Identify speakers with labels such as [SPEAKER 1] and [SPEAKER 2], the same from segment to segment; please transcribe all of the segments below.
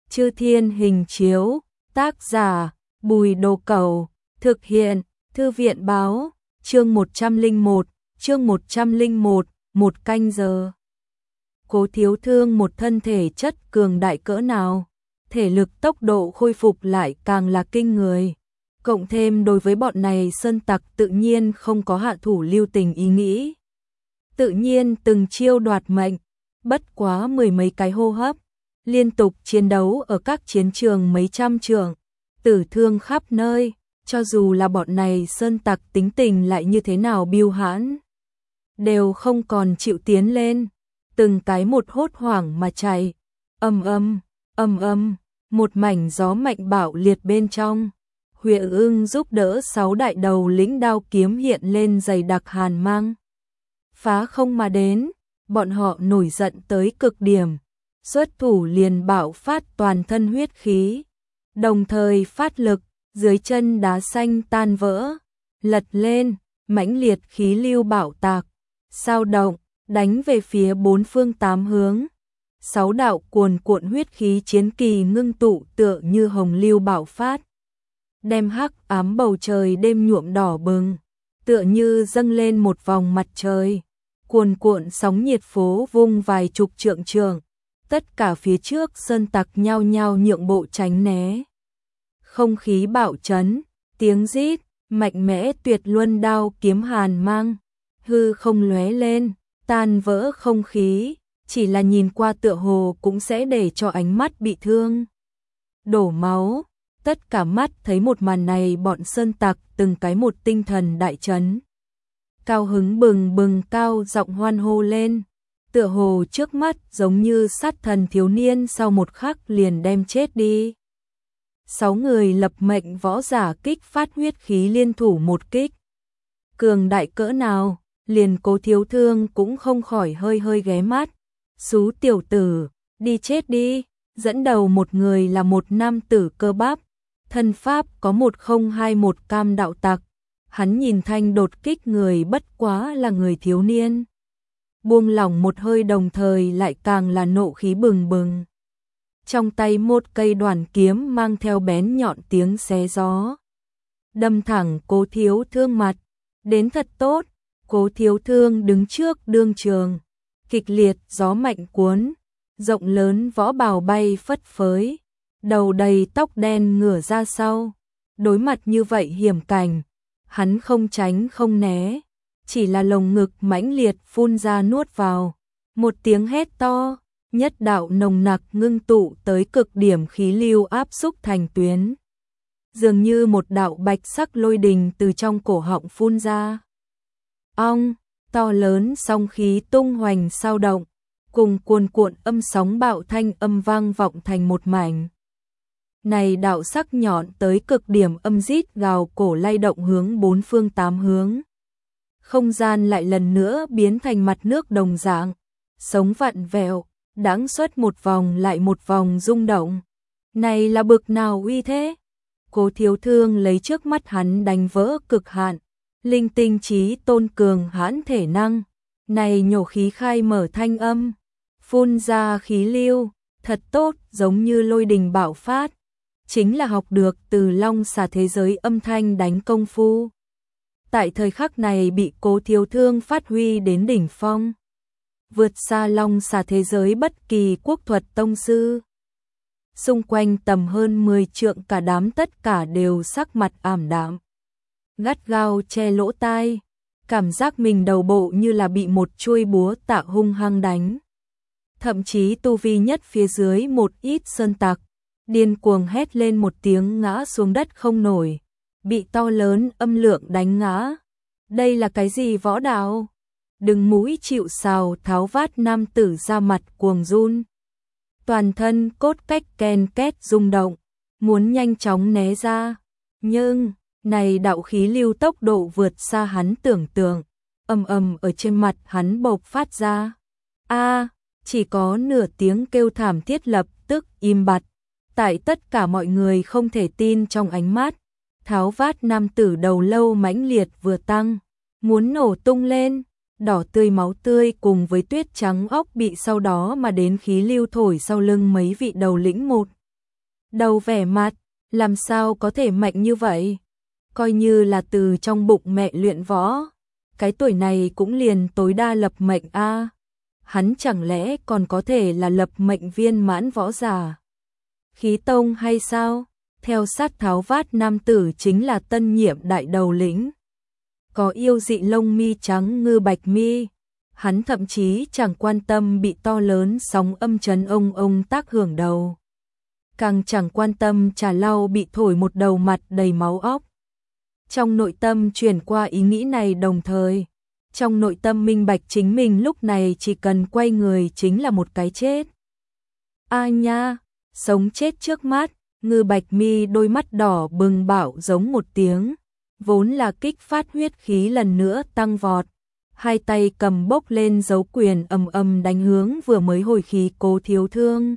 [SPEAKER 1] Chư Thiên Hình Chiếu, tác giả Bùi Đồ Cẩu, thực hiện Thư viện Báo, chương 101, một canh giờ. Cố Thiếu Thương một thân thể chất cường đại cỡ nào, thể lực tốc độ khôi phục lại càng là kinh người. Cộng thêm đối với bọn này sơn tặc tự nhiên không có hạ thủ lưu tình ý nghĩ. Tự nhiên từng chiêu đoạt mệnh, bất quá mười mấy cái hô hấp, liên tục chiến đấu ở các chiến trường mấy trăm trường, tử thương khắp nơi, cho dù là bọn này sơn tặc tính tình lại như thế nào biêu hãn, đều không còn chịu tiến lên, từng cái một hốt hoảng mà chạy, một mảnh gió mạnh bạo liệt bên trong. Huệ Ưng giúp đỡ 6 đại đầu lĩnh đao kiếm hiện lên dày đặc hàn mang. Phá không mà đến, bọn họ nổi giận tới cực điểm, xuất thủ liền bạo phát toàn thân huyết khí, đồng thời phát lực, dưới chân đá xanh tan vỡ, lật lên, mãnh liệt khí lưu bạo tạc, sao động, đánh về phía bốn phương tám hướng. 6 đạo cuồn cuộn huyết khí chiến kỳ ngưng tụ tựa như hồng lưu bạo phát, đem hắc ám bầu trời đêm nhuộm đỏ bừng, tựa như dâng lên một vòng mặt trời, cuồn cuộn sóng nhiệt phố vung vài chục trượng trường, tất cả phía trước sơn tặc nhao nhao nhượng bộ tránh né. Không khí bạo chấn, tiếng rít, mạnh mẽ tuyệt luân đao kiếm hàn mang, hư không lóe lên, tan vỡ không khí, chỉ là nhìn qua tựa hồ cũng sẽ để cho ánh mắt bị thương, đổ máu. Tất cả mắt thấy một màn này bọn sơn tặc từng cái một tinh thần đại chấn. Cao hứng bừng bừng cao giọng hoan hô lên, tựa hồ trước mắt giống như sát thần thiếu niên sau một khắc liền đem chết đi. 6 người lập mệnh võ giả kích phát huyết khí liên thủ một kích. Cường đại cỡ nào, liền Cố Thiếu Thương cũng không khỏi hơi ghé mắt. Xú tiểu tử, đi chết đi, dẫn đầu một người là một nam tử cơ bắp. Thân pháp có 1021 cam đạo tặc, hắn nhìn thanh đột kích người bất quá là người thiếu niên. Buông lỏng một hơi đồng thời lại càng là nộ khí bừng bừng. Trong tay một cây đoàn kiếm mang theo bén nhọn tiếng xé gió. Đâm thẳng Cố Thiếu Thương mặt, đến thật tốt, Cố Thiếu Thương đứng trước đương trường. Kịch liệt gió mạnh cuốn, rộng lớn võ bào bay phất phới. Đầu đầy tóc đen ngửa ra sau, đối mặt như vậy hiểm cảnh, hắn không tránh không né, chỉ là lồng ngực mãnh liệt phun ra nuốt vào, một tiếng hét to, nhất đạo nồng nặc ngưng tụ tới cực điểm khí lưu áp xúc thành tuyến, dường như một đạo bạch sắc lôi đình từ trong cổ họng phun ra. Ong, to lớn song khí tung hoành sao động, cùng cuồn cuộn âm sóng bạo thanh âm vang vọng thành một mảnh. Này đạo sắc nhọn tới cực điểm âm rít gào cổ lay động hướng bốn phương tám hướng. Không gian lại lần nữa biến thành mặt nước đồng dạng, sống vặn vẹo, đãng xuất một vòng lại một vòng rung động. Này là bực nào uy thế? Cố Thiếu Thương lấy trước mắt hắn đánh vỡ cực hạn, linh tinh trí tôn cường hãn thể năng. Này nhổ khí khai mở thanh âm, phun ra khí lưu, thật tốt giống như lôi đình bạo phát. Chính là học được từ long xà thế giới âm thanh đánh công phu. Tại thời khắc này bị Cố Thiếu Thương phát huy đến đỉnh phong. Vượt xa long xà thế giới bất kỳ quốc thuật tông sư. Xung quanh tầm hơn 10 trượng cả đám tất cả đều sắc mặt ảm đạm. Gắt gao che lỗ tai, cảm giác mình đầu bộ như là bị một chuôi búa tạ hung hăng đánh. Thậm chí tu vi nhất phía dưới một ít sơn tặc, điên cuồng hét lên một tiếng ngã xuống đất không nổi, bị to lớn âm lượng đánh ngã. Đây là cái gì võ đạo? Đừng mũi chịu sào tháo vát nam tử ra mặt cuồng run. Toàn thân cốt cách ken két rung động, muốn nhanh chóng né ra. Nhưng, này đạo khí lưu tốc độ vượt xa hắn tưởng tượng, ở trên mặt hắn bộc phát ra. Chỉ có nửa tiếng kêu thảm thiết lập tức im bặt. Tại tất cả mọi người không thể tin trong ánh mắt, tháo vát nam tử đầu lâu mãnh liệt vừa tăng, muốn nổ tung lên, đỏ tươi máu tươi cùng với tuyết trắng óc bị sau đó mà đến khí lưu thổi sau lưng mấy vị đầu lĩnh một Đầu vẻ mặt, làm sao có thể mạnh như vậy? Coi như là từ trong bụng mẹ luyện võ, cái tuổi này cũng liền tối đa lập mệnh a. Hắn chẳng lẽ còn có thể là lập mệnh viên mãn võ giả? Khí tông hay sao? Theo sát tháo vát nam tử chính là tân nhiệm đại đầu lĩnh. Có yêu dị lông mi trắng ngư bạch mi. Hắn thậm chí chẳng quan tâm bị to lớn sóng âm chấn ông tác hưởng đầu. Càng chẳng quan tâm trà lau bị thổi một đầu mặt đầy máu óc. Trong nội tâm chuyển qua ý nghĩ này đồng thời. Trong nội tâm minh bạch chính mình lúc này chỉ cần quay người chính là một cái chết. A nha, sống chết trước mắt, ngư bạch mi đôi mắt đỏ bừng bảo giống một tiếng. Vốn là kích phát huyết khí lần nữa tăng vọt. Hai tay cầm bốc lên dấu quyền ầm đánh hướng vừa mới hồi khí Cố Thiếu Thương.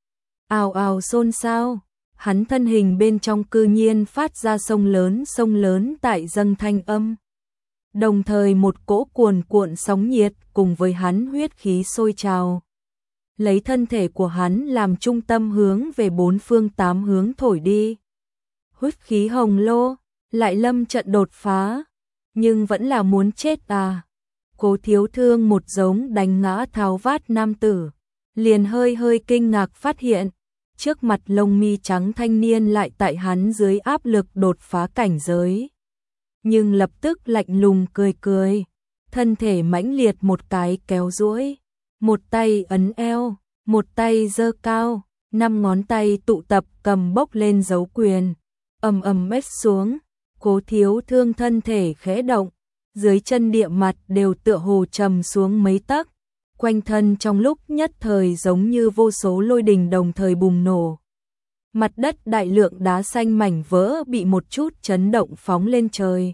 [SPEAKER 1] Ào ào xôn xao, hắn thân hình bên trong cư nhiên phát ra sông lớn tại dâng thanh âm. Đồng thời một cỗ cuồn cuộn sóng nhiệt cùng với hắn huyết khí sôi trào. Lấy thân thể của hắn làm trung tâm hướng về bốn phương tám hướng thổi đi. Huyết khí hồng lô, lại lâm trận đột phá, nhưng vẫn là muốn chết à. Cố Thiếu Thương một giống đánh ngã tháo vát nam tử, liền hơi kinh ngạc phát hiện, trước mặt lông mi trắng thanh niên lại tại hắn dưới áp lực đột phá cảnh giới. Nhưng lập tức lạnh lùng cười, thân thể mãnh liệt một cái kéo duỗi, một tay ấn eo, một tay giơ cao, 5 ngón tay tụ tập cầm bốc lên dấu quyền, ầm mét xuống. Cố Thiếu Thương thân thể khẽ động, dưới chân địa mặt đều tựa hồ trầm xuống mấy tấc, quanh thân trong lúc nhất thời giống như vô số lôi đình đồng thời bùng nổ. Mặt đất đại lượng đá xanh mảnh vỡ bị một chút chấn động phóng lên trời.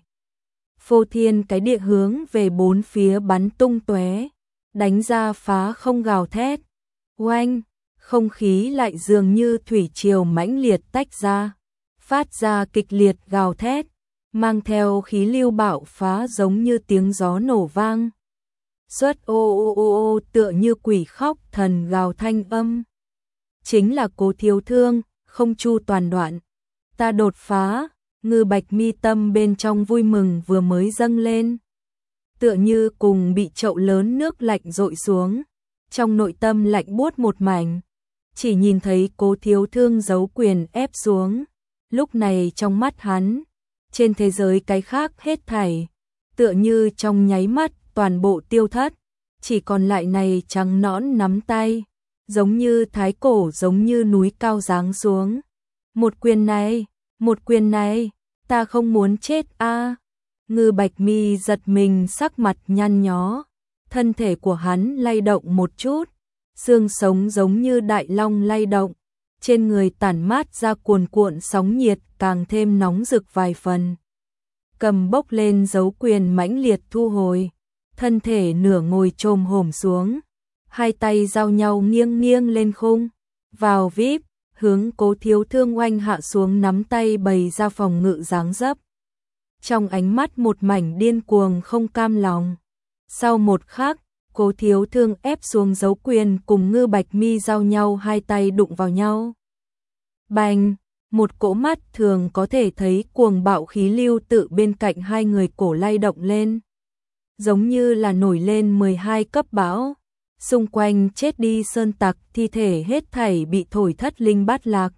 [SPEAKER 1] Phô thiên cái địa hướng về bốn phía bắn tung tóe, đánh ra phá không gào thét. Oanh, không khí lại dường như thủy triều mãnh liệt tách ra, phát ra kịch liệt gào thét, mang theo khí lưu bạo phá giống như tiếng gió nổ vang. Xuất ô tựa như quỷ khóc thần gào thanh âm. Chính là Cố Thiếu Thương, không chu toàn đoạn. Ta đột phá, ngư bạch mi tâm bên trong vui mừng vừa mới dâng lên. Tựa như cùng bị chậu lớn nước lạnh dội xuống, trong nội tâm lạnh buốt một mảnh. Chỉ nhìn thấy Cố Thiếu Thương giấu quyền ép xuống. Lúc này trong mắt hắn, trên thế giới cái khác hết thảy, tựa như trong nháy mắt toàn bộ tiêu thất, chỉ còn lại này trắng nõn nắm tay, giống như thái cổ giống như núi cao giáng xuống. Một quyền này, ta không muốn chết a. Ngư bạch mi giật mình sắc mặt nhăn nhó, thân thể của hắn lay động một chút, xương sống giống như đại long lay động, trên người tản mát ra cuồn cuộn sóng nhiệt càng thêm nóng rực vài phần. Cầm bốc lên dấu quyền mãnh liệt thu hồi, thân thể nửa ngồi chồm hổm xuống, hai tay giao nhau nghiêng lên khung, vào vip, hướng Cố Thiếu Thương oanh hạ xuống nắm tay bày ra phòng ngự dáng dấp. Trong ánh mắt một mảnh điên cuồng không cam lòng. Sau một khắc, Cố Thiếu Thương ép xuống dấu quyền cùng ngư bạch mi giao nhau hai tay đụng vào nhau. Bành, một cỗ mắt thường có thể thấy cuồng bạo khí lưu tự bên cạnh hai người cổ lay động lên. Giống như là nổi lên 12 cấp bão. Xung quanh chết đi sơn tặc thi thể hết thảy bị thổi thất linh bát lạc.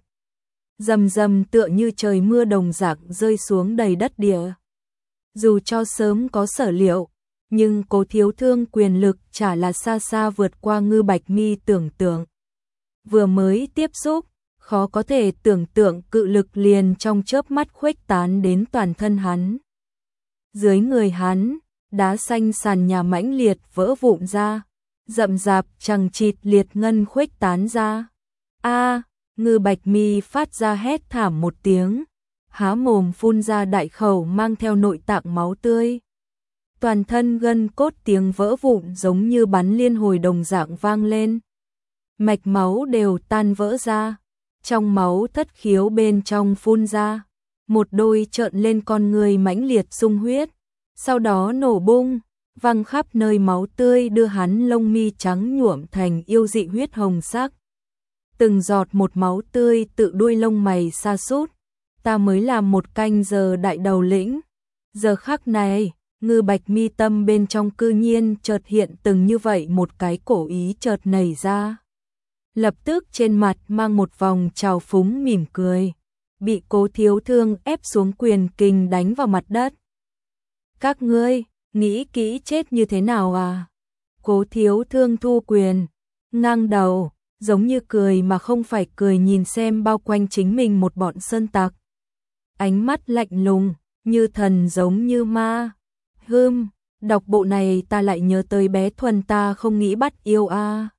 [SPEAKER 1] Rầm tựa như trời mưa đồng dạng rơi xuống đầy đất địa. Dù cho sớm có sở liệu, nhưng Cố Thiếu Thương quyền lực chả là xa vượt qua ngư bạch mi tưởng tượng. Vừa mới tiếp xúc, khó có thể tưởng tượng cự lực liền trong chớp mắt khuếch tán đến toàn thân hắn. Dưới người hắn, đá xanh sàn nhà mãnh liệt vỡ vụn ra, rậm rạp chằng chịt liệt ngân khuếch tán ra. A, ngư bạch mi phát ra hét thảm một tiếng, há mồm phun ra đại khẩu mang theo nội tạng máu tươi. Toàn thân gân cốt tiếng vỡ vụn giống như bắn liên hồi đồng dạng vang lên. Mạch máu đều tan vỡ ra, trong máu thất khiếu bên trong phun ra, một đôi trợn lên con người mãnh liệt sung huyết, sau đó nổ bung, văng khắp nơi máu tươi đưa hắn lông mi trắng nhuộm thành yêu dị huyết hồng sắc. từng giọt một máu tươi tự đuôi lông mày sa sút. Ta mới làm 1 canh giờ đại đầu lĩnh. Giờ khắc này, Ngư Bạch mi tâm bên trong cư nhiên chợt hiện từng như vậy một cái cổ ý chợt nảy ra. Lập tức trên mặt mang một vòng trào phúng mỉm cười, bị Cố Thiếu Thương ép xuống quyền kình đánh vào mặt đất. Các ngươi, nghĩ kỹ chết như thế nào à? Cố Thiếu Thương thu quyền, ngang đầu, giống như cười mà không phải cười nhìn xem bao quanh chính mình một bọn sơn tặc. Ánh mắt lạnh lùng, như thần giống như ma. Đọc bộ này ta lại nhớ tới bé Thuần ta không nghĩ bắt yêu a.